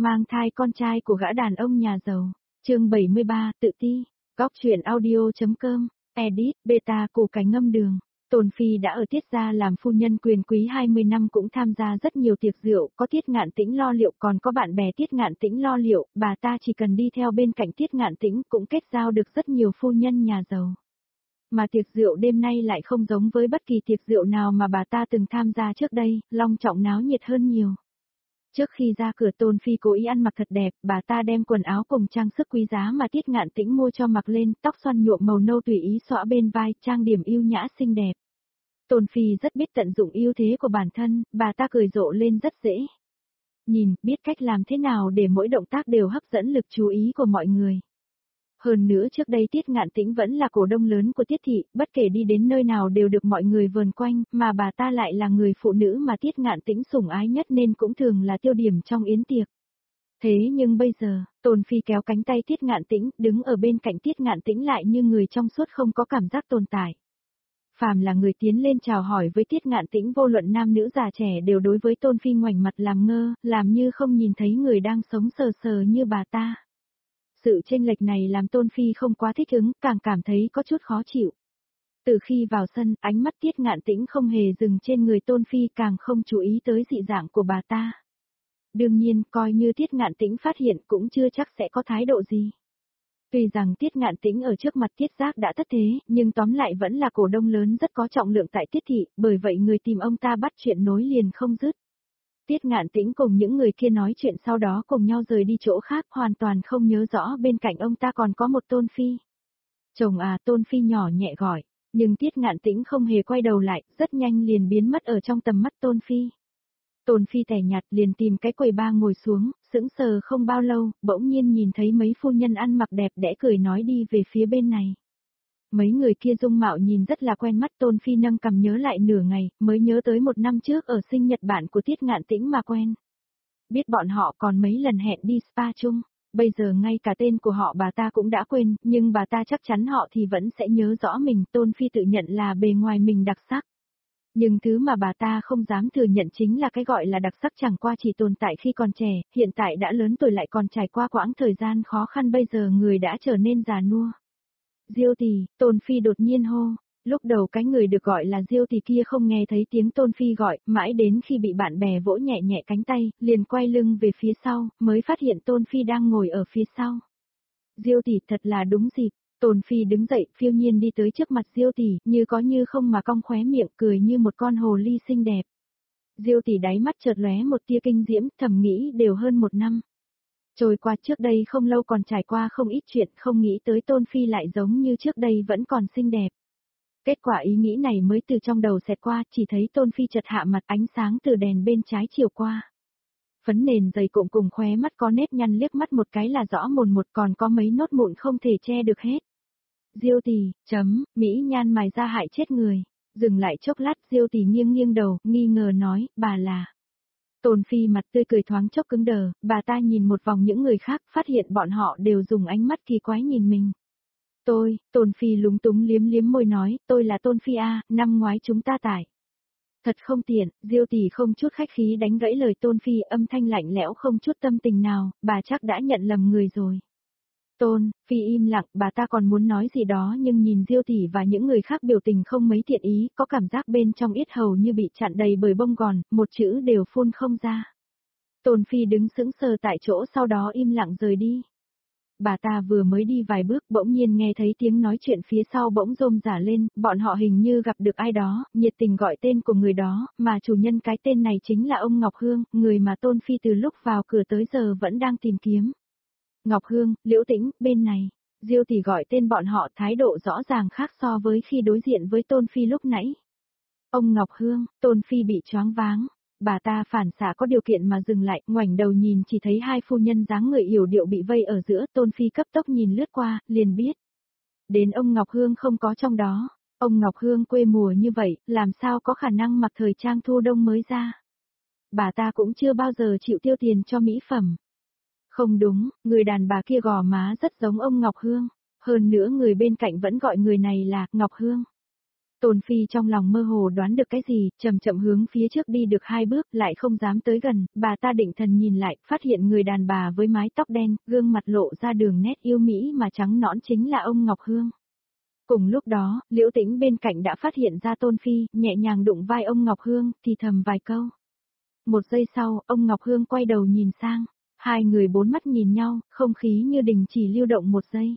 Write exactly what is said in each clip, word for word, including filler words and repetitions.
mang thai con trai của gã đàn ông nhà giàu. Chương bảy mươi ba, tự ti. Góc truyện audio.com, edit, beta củ cải ngâm đường. Tôn Phi đã ở Tiết gia làm phu nhân quyền quý hai mươi năm, cũng tham gia rất nhiều tiệc rượu, có Tiết Ngạn Tĩnh lo liệu, còn có bạn bè Tiết Ngạn Tĩnh lo liệu, bà ta chỉ cần đi theo bên cạnh Tiết Ngạn Tĩnh cũng kết giao được rất nhiều phu nhân nhà giàu. Mà tiệc rượu đêm nay lại không giống với bất kỳ tiệc rượu nào mà bà ta từng tham gia trước đây, long trọng náo nhiệt hơn nhiều. Trước khi ra cửa, Tôn Phi cố ý ăn mặc thật đẹp, bà ta đem quần áo cùng trang sức quý giá mà Tiết Ngạn Tĩnh mua cho mặc lên, tóc xoăn nhuộm màu nâu tùy ý xõa bên vai, trang điểm yêu nhã xinh đẹp. Tôn Phi rất biết tận dụng ưu thế của bản thân, bà ta cười rộ lên rất dễ. Nhìn, biết cách làm thế nào để mỗi động tác đều hấp dẫn lực chú ý của mọi người. Hơn nữa trước đây Tiết Ngạn Tĩnh vẫn là cổ đông lớn của Tiết thị, bất kể đi đến nơi nào đều được mọi người vờn quanh, mà bà ta lại là người phụ nữ mà Tiết Ngạn Tĩnh sủng ái nhất nên cũng thường là tiêu điểm trong yến tiệc. Thế nhưng bây giờ, Tôn Phi kéo cánh tay Tiết Ngạn Tĩnh, đứng ở bên cạnh Tiết Ngạn Tĩnh lại như người trong suốt, không có cảm giác tồn tại. Phàm là người tiến lên chào hỏi với Tiết Ngạn Tĩnh, vô luận nam nữ già trẻ đều đối với Tôn Phi ngoảnh mặt làm ngơ, làm như không nhìn thấy người đang sống sờ sờ như bà ta. Sự chênh lệch này làm Tôn Phi không quá thích ứng, càng cảm thấy có chút khó chịu. Từ khi vào sân, ánh mắt Tiết Ngạn Tĩnh không hề dừng trên người Tôn Phi, càng không chú ý tới dị dạng của bà ta. Đương nhiên, coi như Tiết Ngạn Tĩnh phát hiện cũng chưa chắc sẽ có thái độ gì. Tuy rằng Tiết Ngạn Tĩnh ở trước mặt Tiết Giác đã thất thế, nhưng tóm lại vẫn là cổ đông lớn rất có trọng lượng tại Tiết thị, bởi vậy người tìm ông ta bắt chuyện nối liền không dứt. Tiết Ngạn Tĩnh cùng những người kia nói chuyện sau đó cùng nhau rời đi chỗ khác, hoàn toàn không nhớ rõ bên cạnh ông ta còn có một Tôn Phi. Chồng à, Tôn Phi nhỏ nhẹ gọi, nhưng Tiết Ngạn Tĩnh không hề quay đầu lại, rất nhanh liền biến mất ở trong tầm mắt Tôn Phi. Tôn Phi tẻ nhạt liền tìm cái quầy bar ngồi xuống, sững sờ không bao lâu, bỗng nhiên nhìn thấy mấy phu nhân ăn mặc đẹp đẽ cười nói đi về phía bên này. Mấy người kia dung mạo nhìn rất là quen mắt, Tôn Phi nâng cằm nhớ lại nửa ngày, mới nhớ tới một năm trước ở sinh nhật bản của Tiết Ngạn Tĩnh mà quen. Biết bọn họ còn mấy lần hẹn đi spa chung, bây giờ ngay cả tên của họ bà ta cũng đã quên, nhưng bà ta chắc chắn họ thì vẫn sẽ nhớ rõ mình. Tôn Phi tự nhận là bề ngoài mình đặc sắc. Nhưng thứ mà bà ta không dám thừa nhận chính là cái gọi là đặc sắc chẳng qua chỉ tồn tại khi còn trẻ, hiện tại đã lớn tuổi lại còn trải qua quãng thời gian khó khăn, bây giờ người đã trở nên già nua. Diêu tỷ, Tôn Phi đột nhiên hô. Lúc đầu cái người được gọi là Diêu tỷ kia không nghe thấy tiếng Tôn Phi gọi, mãi đến khi bị bạn bè vỗ nhẹ nhẹ cánh tay, liền quay lưng về phía sau, mới phát hiện Tôn Phi đang ngồi ở phía sau. Diêu tỷ, thật là đúng dịp. Tôn Phi đứng dậy, phiêu nhiên đi tới trước mặt Diêu tỷ, như có như không mà cong khóe miệng, cười như một con hồ ly xinh đẹp. Diêu tỷ đáy mắt chợt lóe một tia kinh diễm, thầm nghĩ đều hơn một năm. Trôi qua, trước đây không lâu còn trải qua không ít chuyện, không nghĩ tới Tôn Phi lại giống như trước đây vẫn còn xinh đẹp. Kết quả ý nghĩ này mới từ trong đầu xẹt qua, chỉ thấy Tôn Phi chợt hạ mặt, ánh sáng từ đèn bên trái chiều qua. Phấn nền dày cộm cùng khóe mắt có nếp nhăn liếc mắt một cái là rõ mồn một, còn có mấy nốt mụn không thể che được hết. Diêu tỷ, chấm, mỹ nhan mài ra hại chết người. Dừng lại chốc lát, Diêu tỷ nghiêng nghiêng đầu, nghi ngờ nói, bà là. Tôn Phi mặt tươi cười thoáng chốc cứng đờ, bà ta nhìn một vòng những người khác, phát hiện bọn họ đều dùng ánh mắt kỳ quái nhìn mình. Tôi, Tôn Phi lúng túng liếm liếm môi nói, tôi là Tôn Phi a, năm ngoái chúng ta tải. Thật không tiện, Diêu tỷ không chút khách khí đánh gãy lời Tôn Phi, âm thanh lạnh lẽo không chút tâm tình nào, bà chắc đã nhận lầm người rồi. Tôn Phi im lặng, bà ta còn muốn nói gì đó nhưng nhìn Diêu tỷ và những người khác biểu tình không mấy thiện ý, có cảm giác bên trong yết hầu như bị chặn đầy bởi bông gòn, một chữ đều phun không ra. Tôn Phi đứng sững sờ tại chỗ, sau đó im lặng rời đi. Bà ta vừa mới đi vài bước bỗng nhiên nghe thấy tiếng nói chuyện phía sau bỗng rôm rả lên, bọn họ hình như gặp được ai đó, nhiệt tình gọi tên của người đó, mà chủ nhân cái tên này chính là ông Ngọc Hương, người mà Tôn Phi từ lúc vào cửa tới giờ vẫn đang tìm kiếm. Ngọc Hương, Liễu Tĩnh, bên này. Diêu tỷ gọi tên bọn họ, thái độ rõ ràng khác so với khi đối diện với Tôn Phi lúc nãy. Ông Ngọc Hương, Tôn Phi bị choáng váng. Bà ta phản xạ có điều kiện mà dừng lại, ngoảnh đầu nhìn chỉ thấy hai phu nhân dáng người yểu điệu bị vây ở giữa, Tôn Phi cấp tốc nhìn lướt qua, liền biết. Đến ông Ngọc Hương không có trong đó, ông Ngọc Hương quê mùa như vậy, làm sao có khả năng mặc thời trang thu đông mới ra. Bà ta cũng chưa bao giờ chịu tiêu tiền cho mỹ phẩm. Không đúng, người đàn bà kia gò má rất giống ông Ngọc Hương, hơn nữa người bên cạnh vẫn gọi người này là Ngọc Hương. Tôn Phi trong lòng mơ hồ đoán được cái gì, chậm chậm hướng phía trước đi được hai bước, lại không dám tới gần, bà ta định thần nhìn lại, phát hiện người đàn bà với mái tóc đen, gương mặt lộ ra đường nét yêu mỹ mà trắng nõn chính là ông Ngọc Hương. Cùng lúc đó, Liễu Tĩnh bên cạnh đã phát hiện ra Tôn Phi, nhẹ nhàng đụng vai ông Ngọc Hương, thì thầm vài câu. Một giây sau, ông Ngọc Hương quay đầu nhìn sang, hai người bốn mắt nhìn nhau, không khí như đình chỉ lưu động một giây.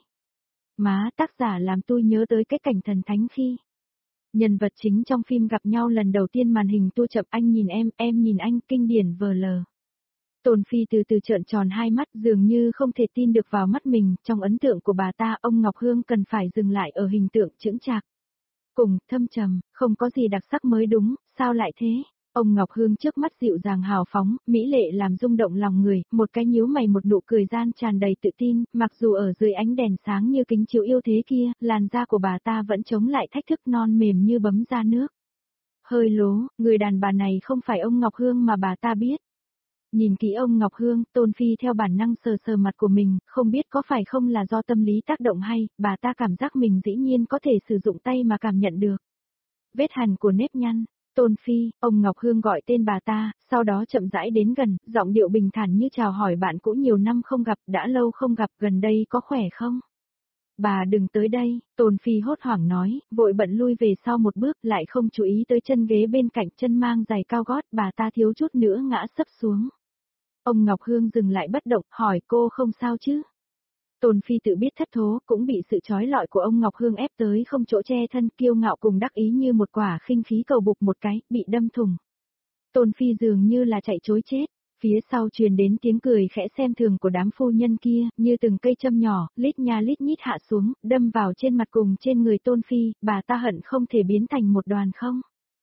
Má, tác giả làm tôi nhớ tới cái cảnh thần thánh khi nhân vật chính trong phim gặp nhau lần đầu tiên, màn hình tua chậm, anh nhìn em, em nhìn anh, kinh điển vờ lờ. Tôn Phi từ từ trợn tròn hai mắt, dường như không thể tin được vào mắt mình, trong ấn tượng của bà ta, ông Ngọc Hương cần phải dừng lại ở hình tượng chững chạc. Cùng, thâm trầm, không có gì đặc sắc mới đúng, sao lại thế? Ông Ngọc Hương trước mắt dịu dàng hào phóng, mỹ lệ làm rung động lòng người, một cái nhíu mày, một nụ cười gian tràn đầy tự tin, mặc dù ở dưới ánh đèn sáng như kính chiếu yêu thế kia, làn da của bà ta vẫn chống lại thách thức non mềm như bấm da nước. Hơi lố, người đàn bà này không phải ông Ngọc Hương mà bà ta biết. Nhìn kỹ ông Ngọc Hương, Tôn Phi theo bản năng sờ sờ mặt của mình, không biết có phải không là do tâm lý tác động hay, bà ta cảm giác mình dĩ nhiên có thể sử dụng tay mà cảm nhận được. Vết hằn của nếp nhăn. Tôn Phi, ông Ngọc Hương gọi tên bà ta, sau đó chậm rãi đến gần, giọng điệu bình thản như chào hỏi bạn cũ nhiều năm không gặp, đã lâu không gặp, gần đây có khỏe không? Bà đừng tới đây, Tôn Phi hốt hoảng nói, vội bận lui về sau một bước, lại không chú ý tới chân ghế bên cạnh, chân mang giày cao gót, bà ta thiếu chút nữa ngã sấp xuống. Ông Ngọc Hương dừng lại bất động, hỏi cô không sao chứ? Tôn Phi tự biết thất thố, cũng bị sự trói lọi của ông Ngọc Hương ép tới không chỗ che thân, kiêu ngạo cùng đắc ý như một quả khinh khí cầu bục một cái, bị đâm thủng. Tôn Phi dường như là chạy trối chết, phía sau truyền đến tiếng cười khẽ xem thường của đám phu nhân kia, như từng cây châm nhỏ, lít nha lít nhít hạ xuống, đâm vào trên mặt cùng trên người Tôn Phi, bà ta hận không thể biến thành một đoàn không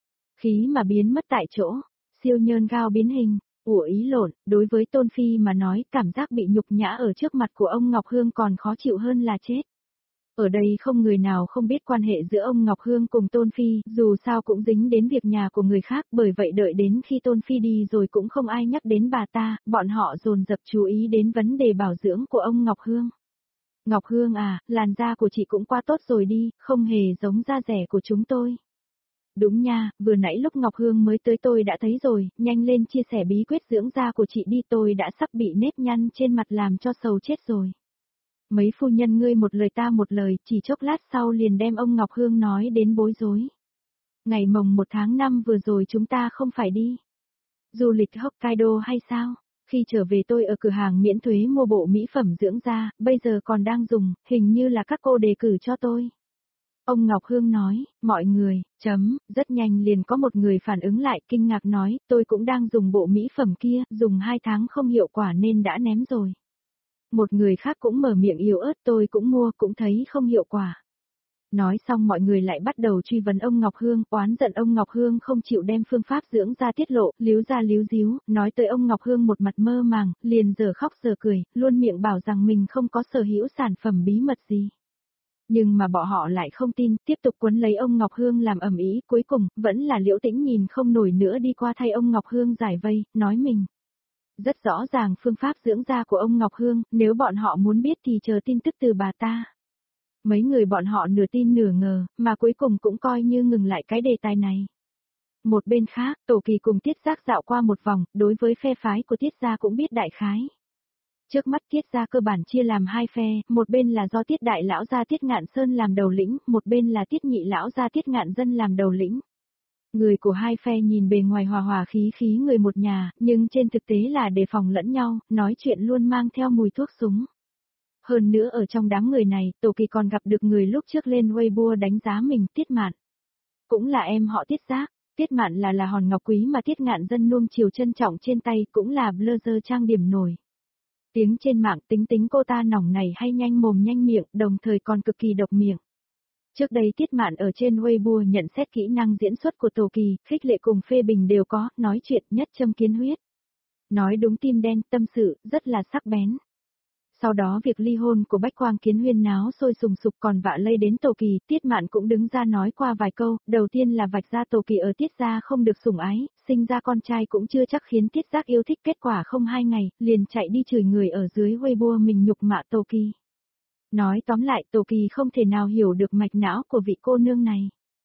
khí mà biến mất tại chỗ, siêu nhơn gao biến hình. Ủa ý lộn, đối với Tôn Phi mà nói, cảm giác bị nhục nhã ở trước mặt của ông Ngọc Hương còn khó chịu hơn là chết. Ở đây không người nào không biết quan hệ giữa ông Ngọc Hương cùng Tôn Phi, dù sao cũng dính đến việc nhà của người khác, bởi vậy đợi đến khi Tôn Phi đi rồi cũng không ai nhắc đến bà ta, bọn họ dồn dập chú ý đến vấn đề bảo dưỡng của ông Ngọc Hương. Ngọc Hương à, làn da của chị cũng quá tốt rồi đi, không hề giống da rẻ của chúng tôi. Đúng nha, vừa nãy lúc Ngọc Hương mới tới tôi đã thấy rồi, nhanh lên chia sẻ bí quyết dưỡng da của chị đi, tôi đã sắp bị nếp nhăn trên mặt làm cho sầu chết rồi. Mấy phu nhân ngươi một lời ta một lời, chỉ chốc lát sau liền đem ông Ngọc Hương nói đến bối rối. Ngày mồng một tháng năm vừa rồi chúng ta không phải đi du lịch Hokkaido hay sao? Khi trở về tôi ở cửa hàng miễn thuế mua bộ mỹ phẩm dưỡng da, bây giờ còn đang dùng, hình như là các cô đề cử cho tôi. Ông Ngọc Hương nói, mọi người, chấm, rất nhanh liền có một người phản ứng lại, kinh ngạc nói, tôi cũng đang dùng bộ mỹ phẩm kia, dùng hai tháng không hiệu quả nên đã ném rồi. Một người khác cũng mở miệng yếu ớt, tôi cũng mua, cũng thấy không hiệu quả. Nói xong mọi người lại bắt đầu truy vấn ông Ngọc Hương, oán giận ông Ngọc Hương không chịu đem phương pháp dưỡng da tiết lộ, líu ra líu díu, nói tới ông Ngọc Hương một mặt mơ màng, liền giờ khóc giờ cười, luôn miệng bảo rằng mình không có sở hữu sản phẩm bí mật gì. Nhưng mà bọn họ lại không tin, tiếp tục quấn lấy ông Ngọc Hương làm ầm ĩ, cuối cùng, vẫn là Liễu Tĩnh nhìn không nổi nữa đi qua thay ông Ngọc Hương giải vây, nói mình. Rất rõ ràng phương pháp dưỡng da của ông Ngọc Hương, nếu bọn họ muốn biết thì chờ tin tức từ bà ta. Mấy người bọn họ nửa tin nửa ngờ, mà cuối cùng cũng coi như ngừng lại cái đề tài này. Một bên khác, Tổ Kỳ cùng Tiết Giác dạo qua một vòng, đối với phe phái của Tiết gia cũng biết đại khái. Trước mắt Tiết gia cơ bản chia làm hai phe, một bên là do Tiết đại lão gia Tiết Ngạn Sơn làm đầu lĩnh, một bên là Tiết nhị lão gia Tiết Ngạn Dân làm đầu lĩnh. Người của hai phe nhìn bề ngoài hòa hòa khí khí người một nhà, nhưng trên thực tế là đề phòng lẫn nhau, nói chuyện luôn mang theo mùi thuốc súng. Hơn nữa ở trong đám người này, Tổ Kỳ còn gặp được người lúc trước lên Weibo đánh giá mình, Tiết Mạn. Cũng là em họ Tiết Giác, Tiết Mạn là là hòn ngọc quý mà Tiết Ngạn Dân nuông chiều trân trọng trên tay, cũng là blogger trang điểm nổi tiếng trên mạng, tính tính cô ta nòng này hay nhanh mồm nhanh miệng, đồng thời còn cực kỳ độc miệng. Trước đây Tiết Mạn ở trên Weibo nhận xét kỹ năng diễn xuất của Tổ Kỳ, khích lệ cùng phê bình đều có, nói chuyện nhất châm kiến huyết. Nói đúng tim đen, tâm sự, rất là sắc bén. Sau đó việc ly hôn của Bách Quang Kiến huyên náo sôi sùng sục còn vạ lây đến Tổ Kỳ, Tiết Mạn cũng đứng ra nói qua vài câu, đầu tiên là vạch ra Tổ Kỳ ở Tiết gia không được sủng ái, sinh ra con trai cũng chưa chắc khiến Tiết Giác yêu thích, kết quả không hai ngày, liền chạy đi chửi người ở dưới Weibo mình nhục mạ Tổ Kỳ. Nói tóm lại Tổ Kỳ không thể nào hiểu được mạch não của vị cô nương này.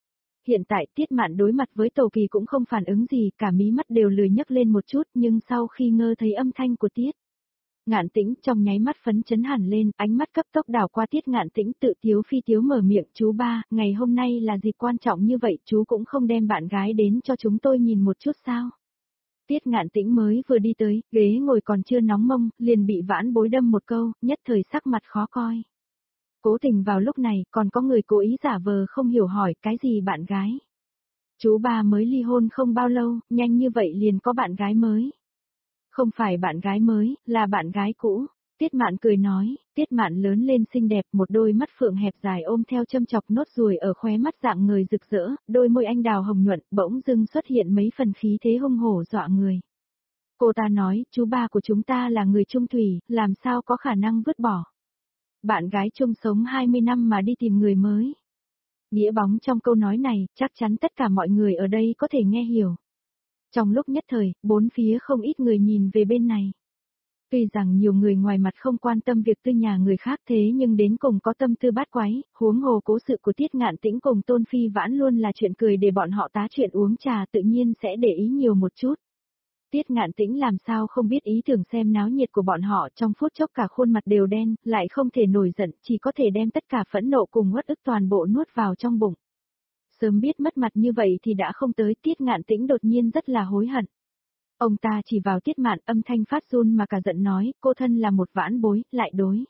Hiện tại Tiết Mạn đối mặt với Tô Kỳ cũng không phản ứng gì, cả mí mắt đều lười nhấc lên một chút, nhưng sau khi ngơ thấy âm thanh của Tiết Ngạn Tĩnh trong nháy mắt phấn chấn hẳn lên, ánh mắt cấp tốc đảo qua Tiết Ngạn Tĩnh tự tiếu phi tiếu mở miệng, chú ba, ngày hôm nay là dịp quan trọng như vậy, chú cũng không đem bạn gái đến cho chúng tôi nhìn một chút sao? Tiết Ngạn Tĩnh mới vừa đi tới, ghế ngồi còn chưa nóng mông, liền bị Vãn Bối đâm một câu, nhất thời sắc mặt khó coi. Cố tình vào lúc này, còn có người cố ý giả vờ không hiểu hỏi, cái gì bạn gái? Chú ba mới ly hôn không bao lâu, nhanh như vậy liền có bạn gái mới. Không phải bạn gái mới, là bạn gái cũ. Tiết Mạn cười nói, Tiết Mạn lớn lên xinh đẹp, một đôi mắt phượng hẹp dài ôm theo châm chọc nốt ruồi ở khóe mắt dạng người rực rỡ, đôi môi anh đào hồng nhuận, bỗng dưng xuất hiện mấy phần khí thế hung hổ dọa người. Cô ta nói, chú ba của chúng ta là người trung thủy, làm sao có khả năng vứt bỏ. Bạn gái chung sống hai mươi năm mà đi tìm người mới. Nghĩa bóng trong câu nói này, chắc chắn tất cả mọi người ở đây có thể nghe hiểu. Trong lúc nhất thời, bốn phía không ít người nhìn về bên này. Tuy rằng nhiều người ngoài mặt không quan tâm việc tư nhà người khác thế nhưng đến cùng có tâm tư bát quái, huống hồ cố sự của Tiết Ngạn Tĩnh cùng Tôn Phi Vãn luôn là chuyện cười để bọn họ tá chuyện uống trà tự nhiên sẽ để ý nhiều một chút. Tiết Ngạn Tĩnh làm sao không biết ý tưởng xem náo nhiệt của bọn họ trong phút chốc cả khuôn mặt đều đen, lại không thể nổi giận, chỉ có thể đem tất cả phẫn nộ cùng uất ức toàn bộ nuốt vào trong bụng. Sớm biết mất mặt như vậy thì đã không tới, Tiết Ngạn Tĩnh đột nhiên rất là hối hận. Ông ta chỉ vào Tiết Mạn âm thanh phát run mà cả giận nói, cô thân là một Vãn Bối, lại đối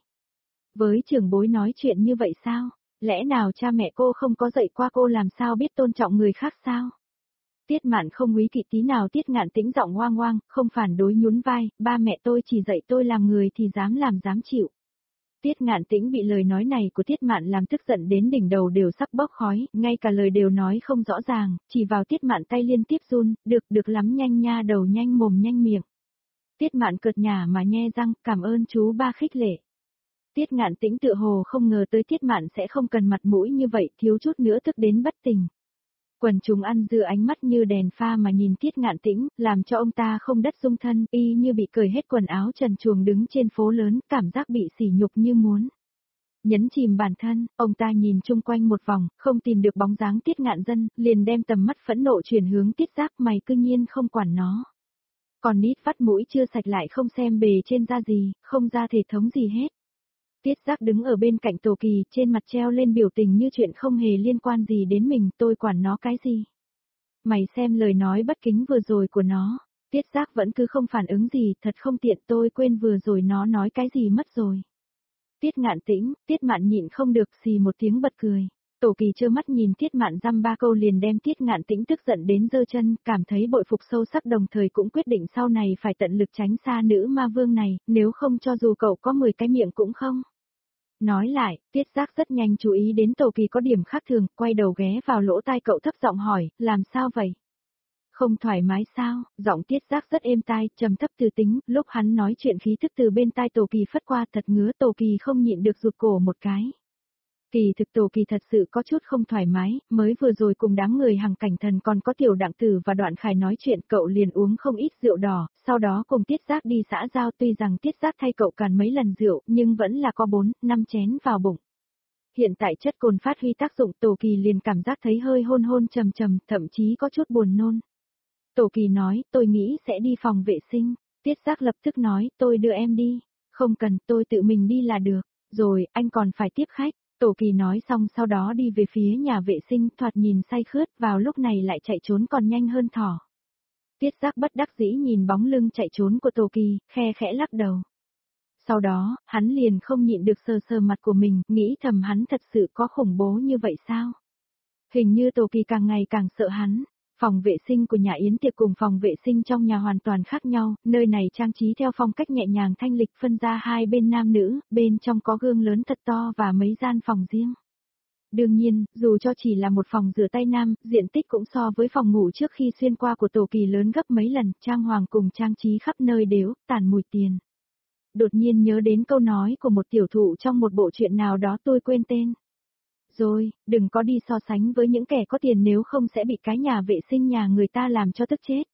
với trưởng bối nói chuyện như vậy sao? Lẽ nào cha mẹ cô không có dạy qua cô làm sao biết tôn trọng người khác sao? Tiết Mạn không quý kỵ tí nào, Tiết Ngạn Tĩnh giọng oang oang, không phản đối nhún vai, ba mẹ tôi chỉ dạy tôi làm người thì dám làm dám chịu. Tiết Ngạn Tĩnh bị lời nói này của Tiết Mạn làm tức giận đến đỉnh đầu đều sắp bốc khói, ngay cả lời đều nói không rõ ràng, chỉ vào Tiết Mạn tay liên tiếp run, được được lắm nhanh nha đầu nhanh mồm nhanh miệng. Tiết Mạn cợt nhả mà nhe răng, cảm ơn chú ba khích lệ. Tiết Ngạn Tĩnh tự hồ không ngờ tới Tiết Mạn sẽ không cần mặt mũi như vậy, thiếu chút nữa tức đến bất tỉnh. Quần chúng ăn dưa ánh mắt như đèn pha mà nhìn Tiết Ngạn Tĩnh, làm cho ông ta không đất dung thân, y như bị cởi hết quần áo trần truồng đứng trên phố lớn, cảm giác bị sỉ nhục như muốn nhấn chìm bản thân. Ông ta nhìn chung quanh một vòng, không tìm được bóng dáng Tiết Ngạn Dân, liền đem tầm mắt phẫn nộ chuyển hướng Tiết Giác, mày cư nhiên không quản nó. Còn nít vắt mũi chưa sạch lại không xem bề trên da gì, không ra thể thống gì hết. Tiết Giác đứng ở bên cạnh Tô Kỳ, trên mặt treo lên biểu tình như chuyện không hề liên quan gì đến mình, tôi quản nó cái gì. Mày xem lời nói bất kính vừa rồi của nó. Tiết Giác vẫn cứ không phản ứng gì, thật không tiện, tôi quên vừa rồi nó nói cái gì mất rồi. Tiết Ngạn Tĩnh, Tiết Mạn nhịn không được xì một tiếng bật cười. Tô Kỳ trơ mắt nhìn Tiết Mạn dăm ba câu liền đem Tiết Ngạn Tĩnh tức giận đến giơ chân, cảm thấy bội phục sâu sắc, đồng thời cũng quyết định sau này phải tận lực tránh xa nữ ma vương này, nếu không cho dù cậu có mười cái miệng cũng không. Nói lại, Tiết Giác rất nhanh chú ý đến Tô Kỳ có điểm khác thường, quay đầu ghé vào lỗ tai cậu thấp giọng hỏi, làm sao vậy? Không thoải mái sao? Giọng Tiết Giác rất êm tai, trầm thấp từ tính, lúc hắn nói chuyện khí thức từ bên tai Tô Kỳ phất qua thật ngứa, Tô Kỳ không nhịn được rụt cổ một cái. Kỳ thực Tô Kỳ thật sự có chút không thoải mái, mới vừa rồi cùng đám người Hằng Cảnh Thần còn có Tiểu Đặng Tử và Đoạn Khải nói chuyện, cậu liền uống không ít rượu đỏ, sau đó cùng Tiết Giác đi xã giao, tuy rằng Tiết Giác thay cậu càn mấy lần rượu, nhưng vẫn là có bốn, năm chén vào bụng. Hiện tại chất cồn phát huy tác dụng, Tô Kỳ liền cảm giác thấy hơi hôn hôn trầm trầm, thậm chí có chút buồn nôn. Tô Kỳ nói, tôi nghĩ sẽ đi phòng vệ sinh. Tiết Giác lập tức nói, tôi đưa em đi. Không cần, tôi tự mình đi là được. Rồi, anh còn phải tiếp khách. Tô Kỳ nói xong sau đó đi về phía nhà vệ sinh, thoạt nhìn say khướt, vào lúc này lại chạy trốn còn nhanh hơn thỏ. Tiết Giác bất đắc dĩ nhìn bóng lưng chạy trốn của Tô Kỳ, khe khẽ lắc đầu. Sau đó, hắn liền không nhịn được sờ sờ mặt của mình, nghĩ thầm hắn thật sự có khủng bố như vậy sao? Hình như Tô Kỳ càng ngày càng sợ hắn. Phòng vệ sinh của nhà yến tiệc cùng phòng vệ sinh trong nhà hoàn toàn khác nhau, nơi này trang trí theo phong cách nhẹ nhàng thanh lịch, phân ra hai bên nam nữ, bên trong có gương lớn thật to và mấy gian phòng riêng. Đương nhiên, dù cho chỉ là một phòng rửa tay nam, diện tích cũng so với phòng ngủ trước khi xuyên qua của Tô Kỳ lớn gấp mấy lần, trang hoàng cùng trang trí khắp nơi đều tản mùi tiền. Đột nhiên nhớ đến câu nói của một tiểu thụ trong một bộ truyện nào đó tôi quên tên. Rồi, đừng có đi so sánh với những kẻ có tiền, nếu không sẽ bị cái nhà vệ sinh nhà người ta làm cho tức chết.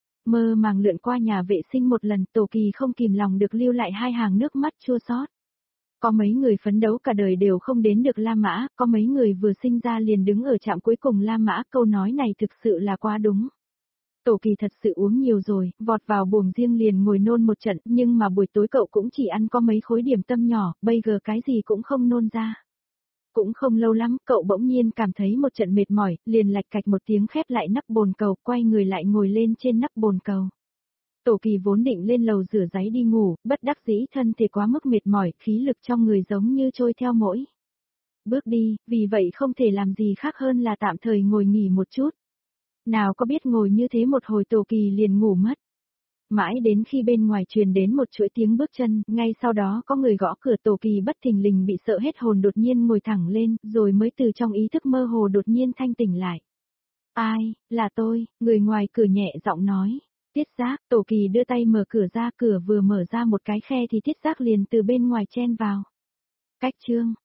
Mơ màng lượn qua nhà vệ sinh một lần, Tô Kỳ không kìm lòng được lưu lại hai hàng nước mắt chua xót. Có mấy người phấn đấu cả đời đều không đến được La Mã, có mấy người vừa sinh ra liền đứng ở trạm cuối cùng La Mã, câu nói này thực sự là quá đúng. Tổ Kỳ thật sự uống nhiều rồi, vọt vào buồng riêng liền ngồi nôn một trận, nhưng mà buổi tối cậu cũng chỉ ăn có mấy khối điểm tâm nhỏ, bây giờ cái gì cũng không nôn ra. Cũng không lâu lắm, cậu bỗng nhiên cảm thấy một trận mệt mỏi, liền lạch cạch một tiếng khép lại nắp bồn cầu, quay người lại ngồi lên trên nắp bồn cầu. Tổ Kỳ vốn định lên lầu rửa ráy đi ngủ, bất đắc dĩ thân thể quá mức mệt mỏi, khí lực trong người giống như trôi theo mỗi bước đi, vì vậy không thể làm gì khác hơn là tạm thời ngồi nghỉ một chút. Nào có biết ngồi như thế một hồi Tổ Kỳ liền ngủ mất. Mãi đến khi bên ngoài truyền đến một chuỗi tiếng bước chân, ngay sau đó có người gõ cửa. Tổ Kỳ bất thình lình bị sợ hết hồn, đột nhiên ngồi thẳng lên, rồi mới từ trong ý thức mơ hồ đột nhiên thanh tỉnh lại. Ai, là tôi, người ngoài cửa nhẹ giọng nói. Tiết Giác. Tổ Kỳ đưa tay mở cửa ra, cửa vừa mở ra một cái khe thì Tiết Giác liền từ bên ngoài chen vào. Cách chương